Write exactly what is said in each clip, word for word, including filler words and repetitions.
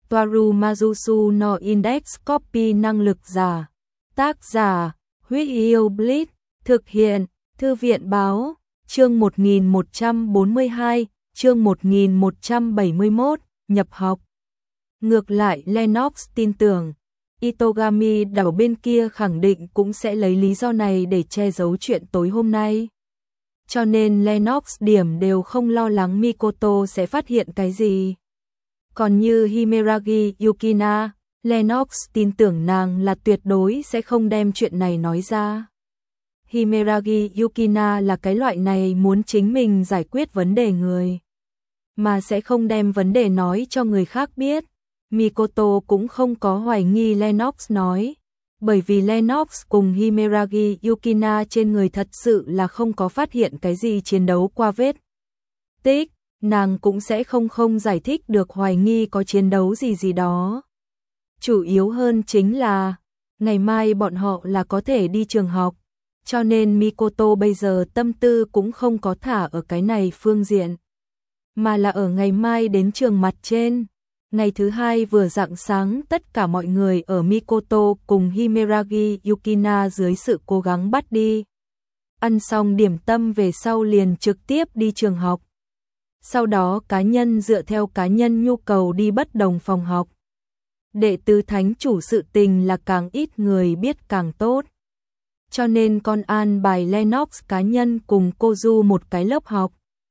Toaru Majusu no Index Copy năng lực giả. Tác giả, Huyết Yêu Blitz, thực hiện, Thư viện Báo, chương một nghìn một trăm bốn mươi hai, chương một nghìn một trăm bảy mươi mốt, nhập học. Ngược lại Lennox tin tưởng, Itogami đảo bên kia khẳng định cũng sẽ lấy lý do này để che giấu chuyện tối hôm nay. Cho nên Lennox điểm đều không lo lắng Mikoto sẽ phát hiện cái gì. Còn như Himeragi Yukina, Lennox tin tưởng nàng là tuyệt đối sẽ không đem chuyện này nói ra. Himeragi Yukina là cái loại này muốn chính mình giải quyết vấn đề người, mà sẽ không đem vấn đề nói cho người khác biết. Mikoto cũng không có hoài nghi Lennox nói, bởi vì Lennox cùng Himeragi Yukina trên người thật sự là không có phát hiện cái gì chiến đấu qua vết tích, nàng cũng sẽ không không giải thích được hoài nghi có chiến đấu gì gì đó. Chủ yếu hơn chính là, ngày mai bọn họ là có thể đi trường học, cho nên Mikoto bây giờ tâm tư cũng không có thả ở cái này phương diện, mà là ở ngày mai đến trường mặt trên. Ngày thứ hai vừa rạng sáng, tất cả mọi người ở Mikoto cùng Himeragi Yukina dưới sự cố gắng bắt đi. Ăn xong điểm tâm về sau liền trực tiếp đi trường học. Sau đó cá nhân dựa theo cá nhân nhu cầu đi bất đồng phòng học. Đệ tứ thánh chủ sự tình là càng ít người biết càng tốt. Cho nên con an bài Lennox cá nhân cùng Kozu một cái lớp học.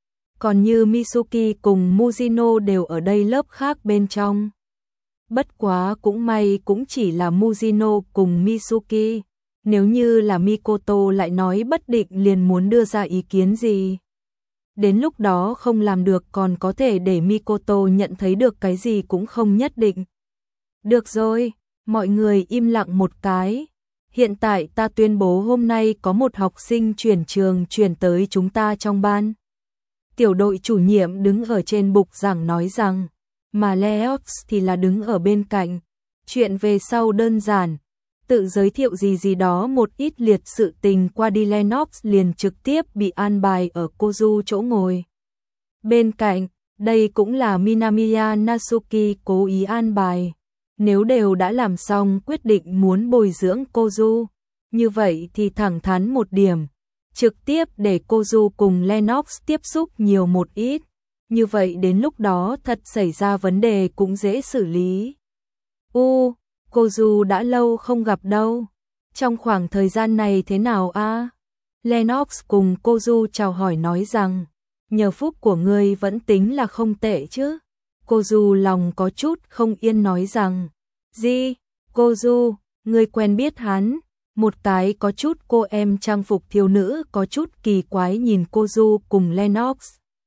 Còn như Mitsuki cùng Mujino đều ở đây lớp khác bên trong. Bất quá cũng may cũng chỉ là Mujino cùng Mitsuki. Nếu như là Mikoto lại nói bất định liền muốn đưa ra ý kiến gì. Đến lúc đó không làm được còn có thể để Mikoto nhận thấy được cái gì cũng không nhất định. Được rồi, mọi người im lặng một cái. Hiện tại ta tuyên bố hôm nay có một học sinh chuyển trường chuyển tới chúng ta trong ban. Tiểu đội chủ nhiệm đứng ở trên bục giảng nói rằng, mà Leox thì là đứng ở bên cạnh. Chuyện về sau đơn giản, tự giới thiệu gì gì đó một ít liệt sự tình qua đi. Lennox liền trực tiếp bị an bài ở Kozu chỗ ngồi. Bên cạnh, đây cũng là Minamiya Natsuki cố ý an bài. Nếu đều đã làm xong quyết định muốn bồi dưỡng Kozu, như vậy thì thẳng thắn một điểm. Trực tiếp để Kozu cùng Lennox tiếp xúc nhiều một ít. Như vậy đến lúc đó thật xảy ra vấn đề cũng dễ xử lý. U, Kozu đã lâu không gặp đâu. Trong khoảng thời gian này thế nào a? Lennox cùng Kozu chào hỏi nói rằng, nhờ phúc của ngươi vẫn tính là không tệ chứ. Kozu lòng có chút không yên nói rằng, gì? Kozu, ngươi quen biết hắn? Một cái có chút cô em trang phục thiếu nữ có chút kỳ quái nhìn Kozu cùng Lennox.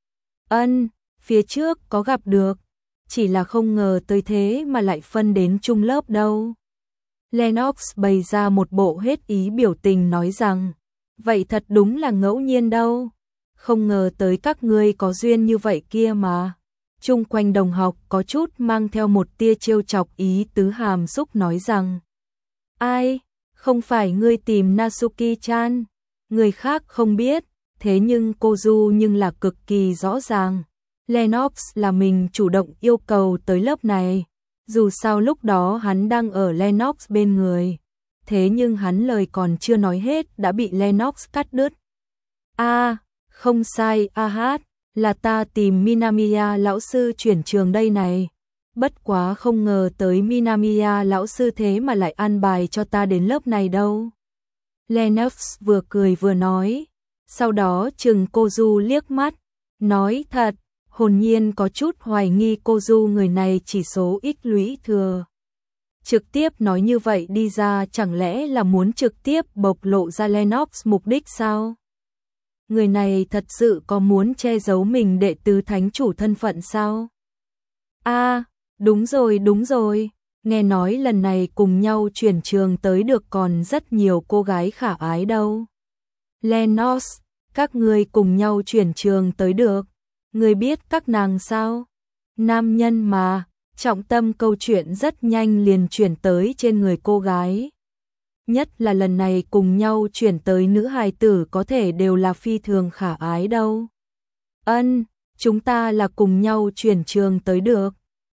Ân, phía trước có gặp được, chỉ là không ngờ tới thế mà lại phân đến chung lớp đâu. Lennox bày ra một bộ hết ý biểu tình nói rằng, vậy thật đúng là ngẫu nhiên đâu. Không ngờ tới các ngươi có duyên như vậy kia mà. Chung quanh đồng học có chút mang theo một tia trêu chọc ý tứ hàm xúc nói rằng, ai? Không phải ngươi tìm Natsuki-chan, người khác không biết, thế nhưng Kozu nhưng là cực kỳ rõ ràng. Lennox là mình chủ động yêu cầu tới lớp này, dù sao lúc đó hắn đang ở Lennox bên người, thế nhưng hắn lời còn chưa nói hết đã bị Lennox cắt đứt. A, à, không sai, a hát, là ta tìm Minamiya lão sư chuyển trường đây này. Bất quá không ngờ tới Minamiya lão sư thế mà lại an bài cho ta đến lớp này đâu. Lennox vừa cười vừa nói, sau đó chừng Kozu liếc mắt, nói thật, hồn nhiên có chút hoài nghi Kozu người này chỉ số ích lũy thừa. Trực tiếp nói như vậy đi ra chẳng lẽ là muốn trực tiếp bộc lộ ra Lennox mục đích sao? Người này thật sự có muốn che giấu mình đệ tứ thánh chủ thân phận sao? A, à, đúng rồi đúng rồi, nghe nói lần này cùng nhau chuyển trường tới được còn rất nhiều cô gái khả ái đâu. Lennox, các ngươi cùng nhau chuyển trường tới được, ngươi biết các nàng sao? Nam nhân mà, trọng tâm câu chuyện rất nhanh liền chuyển tới trên người cô gái. Nhất là lần này cùng nhau chuyển tới nữ hài tử có thể đều là phi thường khả ái đâu. Ân, chúng ta là cùng nhau chuyển trường tới được.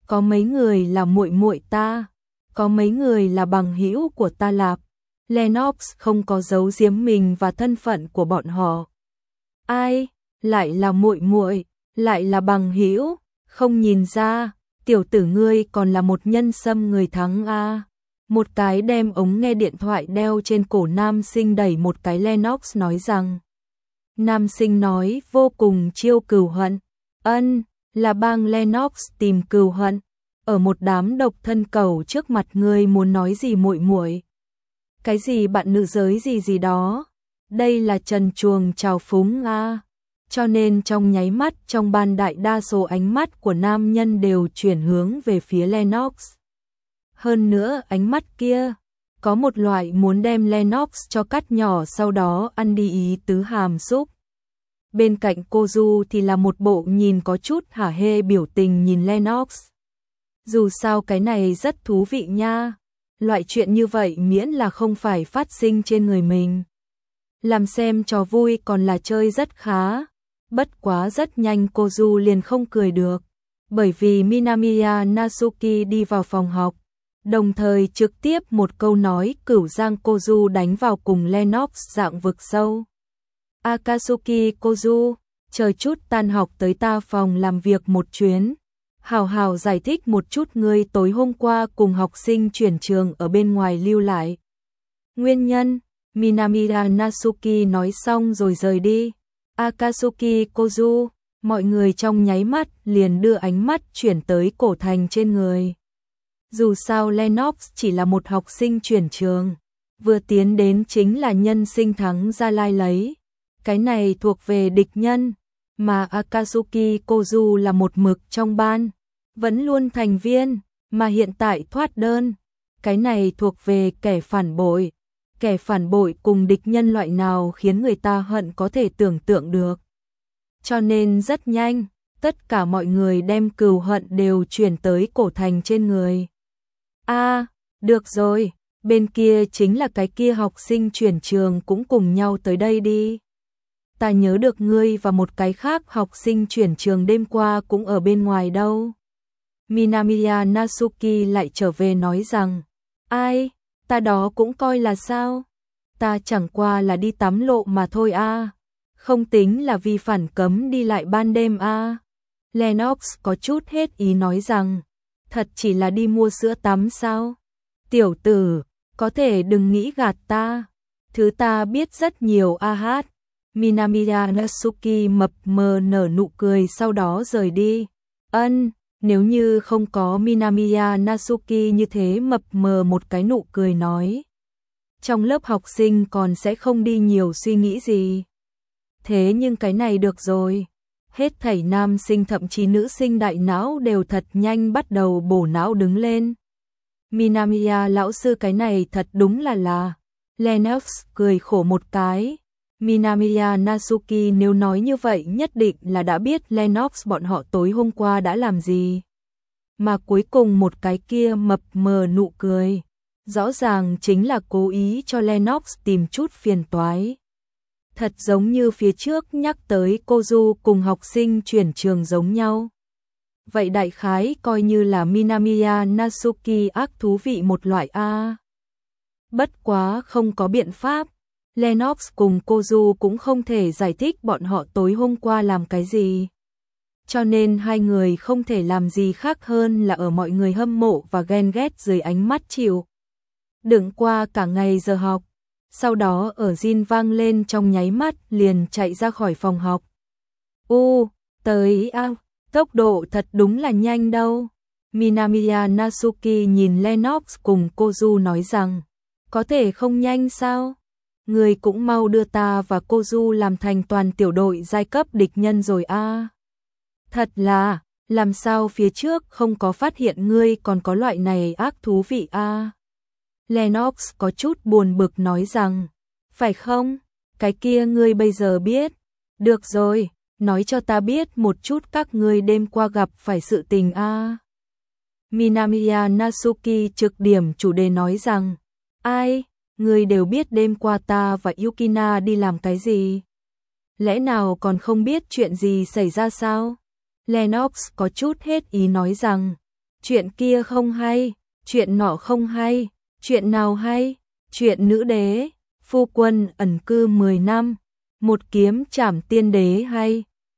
có mấy người là muội muội ta, có mấy người là bằng hữu của ta lạp. Lennox không có giấu giếm mình và thân phận của bọn họ. Ai, lại là muội muội, lại là bằng hữu, không nhìn ra, tiểu tử ngươi còn là một nhân xâm người thắng a. Một cái đem ống nghe điện thoại đeo trên cổ nam sinh đẩy một cái Lennox nói rằng. Nam sinh nói vô cùng chiêu cừu hận. Ân, là bang Lennox tìm cừu hận. Ở một đám độc thân cầu trước mặt ngươi muốn nói gì muội muội? Cái gì bạn nữ giới gì gì đó? Đây là trần truồng trào phúng a. Cho nên trong nháy mắt trong ban đại đa số ánh mắt của nam nhân đều chuyển hướng về phía Lennox. Hơn nữa ánh mắt kia, có một loại muốn đem Lennox cho cắt nhỏ sau đó ăn đi ý tứ hàm xúc. Bên cạnh cô Du thì là một bộ nhìn có chút hả hê biểu tình nhìn Lennox. Dù sao cái này rất thú vị nha, loại chuyện như vậy miễn là không phải phát sinh trên người mình. Làm xem trò vui còn là chơi rất khá, bất quá rất nhanh cô Du liền không cười được, bởi vì Minamiya Natsuki đi vào phòng học, đồng thời trực tiếp một câu nói cửu giang Kozu đánh vào cùng Lennox dạng vực sâu. Akatsuki Kozu, chờ chút tan học tới ta phòng làm việc một chuyến. Hào hào giải thích một chút ngươi tối hôm qua cùng học sinh chuyển trường ở bên ngoài lưu lại. Nguyên nhân, Minamiya Natsuki nói xong rồi rời đi. Akatsuki Kozu, mọi người trong nháy mắt liền đưa ánh mắt chuyển tới cổ thành trên người. Dù sao Lennox chỉ là một học sinh chuyển trường, vừa tiến đến chính là nhân sinh thắng Gia Lai lấy. Cái này thuộc về địch nhân, mà Akatsuki Kozu là một mực trong ban, vẫn luôn thành viên, mà hiện tại thoát đơn. Cái này thuộc về kẻ phản bội. Kẻ phản bội cùng địch nhân loại nào khiến người ta hận có thể tưởng tượng được. Cho nên rất nhanh, tất cả mọi người đem cừu hận đều chuyển tới cổ thành trên người. A, à, được rồi, bên kia chính là cái kia học sinh chuyển trường cũng cùng nhau tới đây đi. Ta nhớ được ngươi và một cái khác học sinh chuyển trường đêm qua cũng ở bên ngoài đâu. Minamiya Natsuki lại trở về nói rằng, ai, ta đó cũng coi là sao? Ta chẳng qua là đi tắm lộ mà thôi a, à. Không tính là vi phản cấm đi lại ban đêm a. À. Lennox có chút hết ý nói rằng, thật chỉ là đi mua sữa tắm sao? Tiểu tử, có thể đừng nghĩ gạt ta. Thứ ta biết rất nhiều a hát. Minamiya Natsuki mập mờ nở nụ cười sau đó rời đi. Ân, nếu như không có Minamiya Natsuki như thế mập mờ một cái nụ cười nói. Trong lớp học sinh còn sẽ không đi nhiều suy nghĩ gì. Thế nhưng cái này được rồi. Hết thảy nam sinh thậm chí nữ sinh đại não đều thật nhanh bắt đầu bổ não đứng lên. Minamiya lão sư cái này thật đúng là là. Lennox cười khổ một cái. Minamiya Natsuki nếu nói như vậy nhất định là đã biết Lennox bọn họ tối hôm qua đã làm gì. Mà cuối cùng một cái kia mập mờ nụ cười. Rõ ràng chính là cố ý cho Lennox tìm chút phiền toái. Thật giống như phía trước nhắc tới Kozu cùng học sinh chuyển trường giống nhau. Vậy đại khái coi như là Minamiya Natsuki ác thú vị một loại A. Bất quá không có biện pháp. Lennox cùng Kozu cũng không thể giải thích bọn họ tối hôm qua làm cái gì. Cho nên hai người không thể làm gì khác hơn là ở mọi người hâm mộ và ghen ghét dưới ánh mắt chịu đựng qua cả ngày giờ học. Sau đó ở Jin vang lên trong nháy mắt liền chạy ra khỏi phòng học. U, tới a, tốc độ thật đúng là nhanh đâu. Minamiya Natsuki nhìn Lennox cùng Kozu nói rằng, có thể không nhanh sao? Người cũng mau đưa ta và Kozu làm thành toàn tiểu đội giai cấp địch nhân rồi a. Thật là, làm sao phía trước không có phát hiện ngươi còn có loại này ác thú vị a. Lennox có chút buồn bực nói rằng, phải không? Cái kia ngươi bây giờ biết. Được rồi, nói cho ta biết một chút các ngươi đêm qua gặp phải sự tình a. Minamiya Natsuki trực điểm chủ đề nói rằng, ai, ngươi đều biết đêm qua ta và Yukina đi làm cái gì? Lẽ nào còn không biết chuyện gì xảy ra sao? Lennox có chút hết ý nói rằng, chuyện kia không hay, chuyện nọ không hay, chuyện nào hay, chuyện nữ đế, phu quân ẩn cư mười năm, một kiếm trảm tiên đế hay,